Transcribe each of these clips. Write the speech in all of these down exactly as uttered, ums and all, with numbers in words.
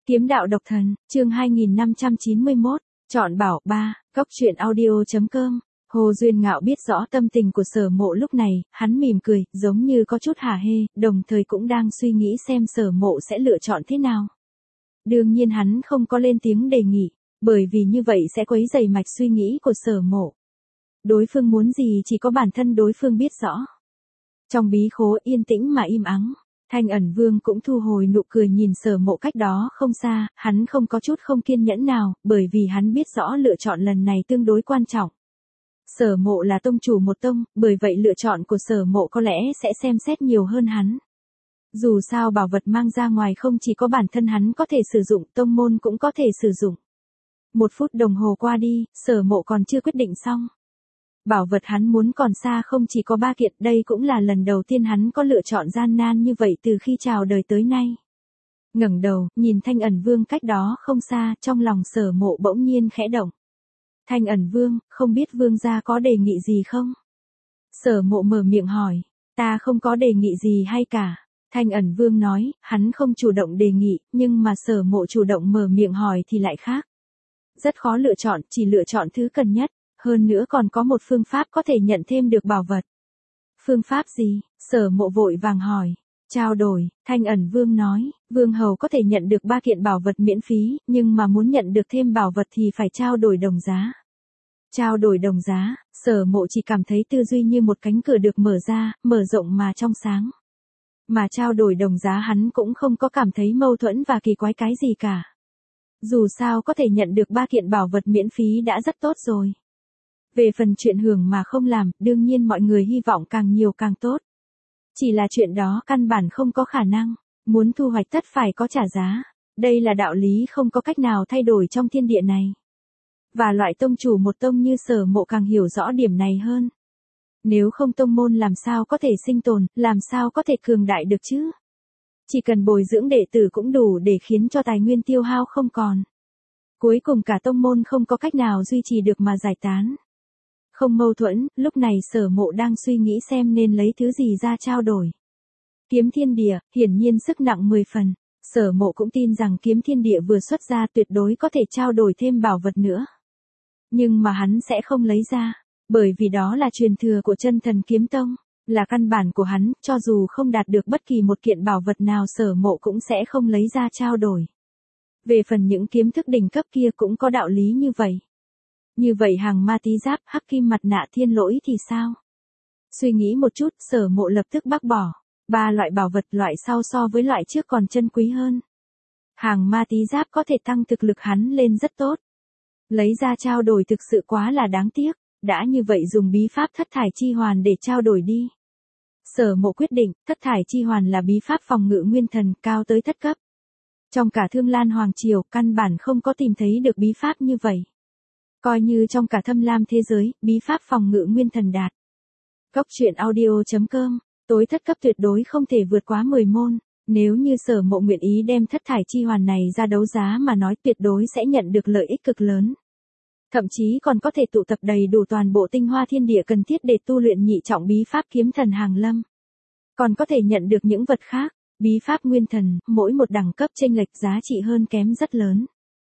Kiếm đạo độc thần, chương hai nghìn năm trăm chín mươi mốt, chọn bảo ba, góc truyện audio.com. Hồ Duyên Ngạo biết rõ tâm tình của Sở Mộ lúc này, hắn mỉm cười, giống như có chút hả hê, đồng thời cũng đang suy nghĩ xem Sở Mộ sẽ lựa chọn thế nào. Đương nhiên hắn không có lên tiếng đề nghị, bởi vì như vậy sẽ quấy rầy mạch suy nghĩ của Sở Mộ. Đối phương muốn gì chỉ có bản thân đối phương biết rõ. Trong bí khố yên tĩnh mà im ắng. Thanh Ẩn Vương cũng thu hồi nụ cười nhìn Sở Mộ cách đó không xa, hắn không có chút không kiên nhẫn nào, bởi vì hắn biết rõ lựa chọn lần này tương đối quan trọng. Sở Mộ là tông chủ một tông, bởi vậy lựa chọn của Sở Mộ có lẽ sẽ xem xét nhiều hơn hắn. Dù sao bảo vật mang ra ngoài không chỉ có bản thân hắn có thể sử dụng, tông môn cũng có thể sử dụng. Một phút đồng hồ qua đi, Sở Mộ còn chưa quyết định xong. Bảo vật hắn muốn còn xa không chỉ có ba kiện, đây cũng là lần đầu tiên hắn có lựa chọn gian nan như vậy từ khi chào đời tới nay. Ngẩng đầu, nhìn Thanh Ẩn Vương cách đó không xa, trong lòng Sở Mộ bỗng nhiên khẽ động. Thanh Ẩn Vương, không biết Vương gia có đề nghị gì không? Sở Mộ mở miệng hỏi, ta không có đề nghị gì hay cả. Thanh Ẩn Vương nói, hắn không chủ động đề nghị, nhưng mà Sở Mộ chủ động mở miệng hỏi thì lại khác. Rất khó lựa chọn, chỉ lựa chọn thứ cần nhất. Hơn nữa còn có một phương pháp có thể nhận thêm được bảo vật. Phương pháp gì? Sở Mộ vội vàng hỏi. Trao đổi, Thanh Ẩn Vương nói, Vương hầu có thể nhận được ba kiện bảo vật miễn phí, nhưng mà muốn nhận được thêm bảo vật thì phải trao đổi đồng giá. Trao đổi đồng giá, Sở Mộ chỉ cảm thấy tư duy như một cánh cửa được mở ra, mở rộng mà trong sáng. Mà trao đổi đồng giá hắn cũng không có cảm thấy mâu thuẫn và kỳ quái cái gì cả. Dù sao có thể nhận được ba kiện bảo vật miễn phí đã rất tốt rồi. Về phần chuyện hưởng mà không làm, đương nhiên mọi người hy vọng càng nhiều càng tốt. Chỉ là chuyện đó căn bản không có khả năng, muốn thu hoạch tất phải có trả giá. Đây là đạo lý không có cách nào thay đổi trong thiên địa này. Và loại tông chủ một tông như Sở Mộ càng hiểu rõ điểm này hơn. Nếu không tông môn làm sao có thể sinh tồn, làm sao có thể cường đại được chứ? Chỉ cần bồi dưỡng đệ tử cũng đủ để khiến cho tài nguyên tiêu hao không còn. Cuối cùng cả tông môn không có cách nào duy trì được mà giải tán. Không mâu thuẫn, lúc này Sở Mộ đang suy nghĩ xem nên lấy thứ gì ra trao đổi. Kiếm thiên địa, hiển nhiên sức nặng mười phần. Sở Mộ cũng tin rằng kiếm thiên địa vừa xuất ra tuyệt đối có thể trao đổi thêm bảo vật nữa. Nhưng mà hắn sẽ không lấy ra, bởi vì đó là truyền thừa của chân thần kiếm tông, là căn bản của hắn, cho dù không đạt được bất kỳ một kiện bảo vật nào Sở Mộ cũng sẽ không lấy ra trao đổi. Về phần những kiếm thức đỉnh cấp kia cũng có đạo lý như vậy. Như vậy hàng ma tí giáp, hắc kim mặt nạ thiên lỗi thì sao? Suy nghĩ một chút, Sở Mộ lập tức bác bỏ. Ba loại bảo vật loại sau so với loại trước còn chân quý hơn. Hàng ma tí giáp có thể tăng thực lực hắn lên rất tốt. Lấy ra trao đổi thực sự quá là đáng tiếc, đã như vậy dùng bí pháp thất thải chi hoàn để trao đổi đi. Sở Mộ quyết định, thất thải chi hoàn là bí pháp phòng ngự nguyên thần cao tới thất cấp. Trong cả Thương Lan Hoàng Triều, căn bản không có tìm thấy được bí pháp như vậy. Coi như trong cả thâm lam thế giới, bí pháp phòng ngự nguyên thần đạt. Góc truyện audio.com, tối thất cấp tuyệt đối không thể vượt quá mười môn, nếu như Sở Mộ nguyện ý đem thất thải chi hoàn này ra đấu giá mà nói tuyệt đối sẽ nhận được lợi ích cực lớn. Thậm chí còn có thể tụ tập đầy đủ toàn bộ tinh hoa thiên địa cần thiết để tu luyện nhị trọng bí pháp kiếm thần hàng lâm. Còn có thể nhận được những vật khác, bí pháp nguyên thần, mỗi một đẳng cấp chênh lệch giá trị hơn kém rất lớn.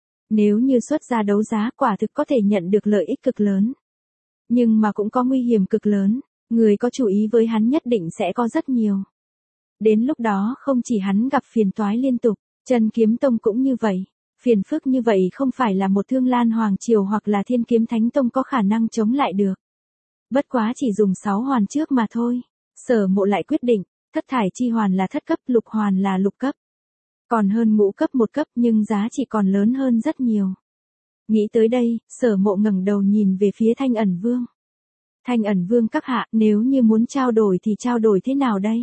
Nếu như xuất ra đấu giá quả thực có thể nhận được lợi ích cực lớn. Nhưng mà cũng có nguy hiểm cực lớn, người có chú ý với hắn nhất định sẽ có rất nhiều. Đến lúc đó không chỉ hắn gặp phiền toái liên tục, Chân Kiếm Tông cũng như vậy. Phiền phức như vậy không phải là một Thương Lan Hoàng Triều hoặc là Thiên Kiếm Thánh Tông có khả năng chống lại được. Bất quá chỉ dùng sáu hoàn trước mà thôi. Sở Mộ lại quyết định, thất thải chi hoàn là thất cấp, lục hoàn là lục cấp. Còn hơn ngũ cấp một cấp nhưng giá trị còn lớn hơn rất nhiều. Nghĩ tới đây, Sở Mộ ngẩng đầu nhìn về phía Thanh Ẩn Vương. Thanh Ẩn Vương các hạ, nếu như muốn trao đổi thì trao đổi thế nào đây?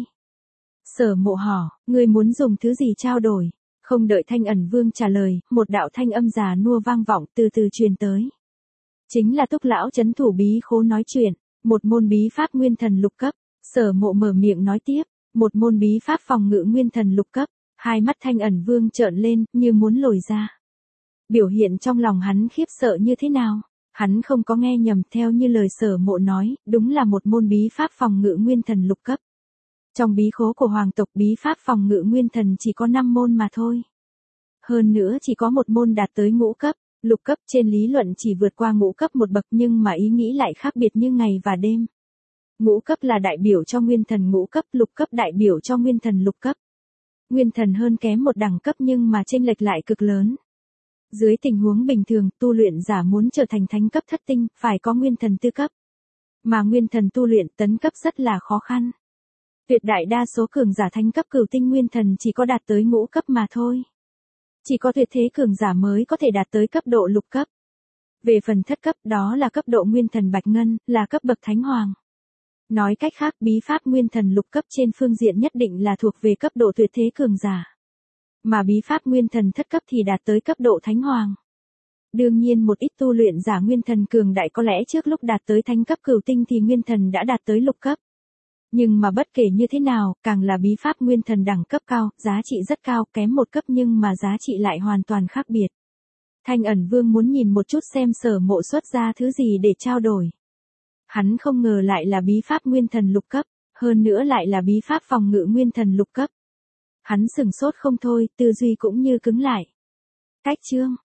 Sở Mộ hỏi, ngươi muốn dùng thứ gì trao đổi? Không đợi Thanh Ẩn Vương trả lời, một đạo thanh âm già nua vang vọng từ từ truyền tới. Chính là Túc lão trấn thủ bí khố nói chuyện, một môn bí pháp nguyên thần lục cấp. Sở Mộ mở miệng nói tiếp, một môn bí pháp phòng ngự nguyên thần lục cấp. Hai mắt Thanh Ẩn Vương trợn lên, như muốn lồi ra. Biểu hiện trong lòng hắn khiếp sợ như thế nào? Hắn không có nghe nhầm, theo như lời Sở Mộ nói, đúng là một môn bí pháp phòng ngự nguyên thần lục cấp. Trong bí khố của hoàng tộc bí pháp phòng ngự nguyên thần chỉ có năm môn mà thôi. Hơn nữa chỉ có một môn đạt tới ngũ cấp, lục cấp trên lý luận chỉ vượt qua ngũ cấp một bậc nhưng mà ý nghĩ lại khác biệt như ngày và đêm. Ngũ cấp là đại biểu cho nguyên thần ngũ cấp, lục cấp đại biểu cho nguyên thần lục cấp. Nguyên thần hơn kém một đẳng cấp nhưng mà chênh lệch lại cực lớn. Dưới tình huống bình thường, tu luyện giả muốn trở thành thánh cấp thất tinh, phải có nguyên thần tư cấp. Mà nguyên thần tu luyện tấn cấp rất là khó khăn. Tuyệt đại đa số cường giả thánh cấp cửu tinh nguyên thần chỉ có đạt tới ngũ cấp mà thôi. Chỉ có tuyệt thế cường giả mới có thể đạt tới cấp độ lục cấp. Về phần thất cấp đó là cấp độ nguyên thần bạch ngân, là cấp bậc thánh hoàng. Nói cách khác bí pháp nguyên thần lục cấp trên phương diện nhất định là thuộc về cấp độ tuyệt thế cường giả. Mà bí pháp nguyên thần thất cấp thì đạt tới cấp độ thánh hoàng. Đương nhiên một ít tu luyện giả nguyên thần cường đại có lẽ trước lúc đạt tới thánh cấp cửu tinh thì nguyên thần đã đạt tới lục cấp. Nhưng mà bất kể như thế nào, càng là bí pháp nguyên thần đẳng cấp cao, giá trị rất cao, kém một cấp nhưng mà giá trị lại hoàn toàn khác biệt. Thanh Ẩn Vương muốn nhìn một chút xem Sở Mộ xuất ra thứ gì để trao đổi. Hắn không ngờ lại là bí pháp nguyên thần lục cấp, hơn nữa lại là bí pháp phòng ngự nguyên thần lục cấp. Hắn sửng sốt không thôi, tư duy cũng như cứng lại. Cách chương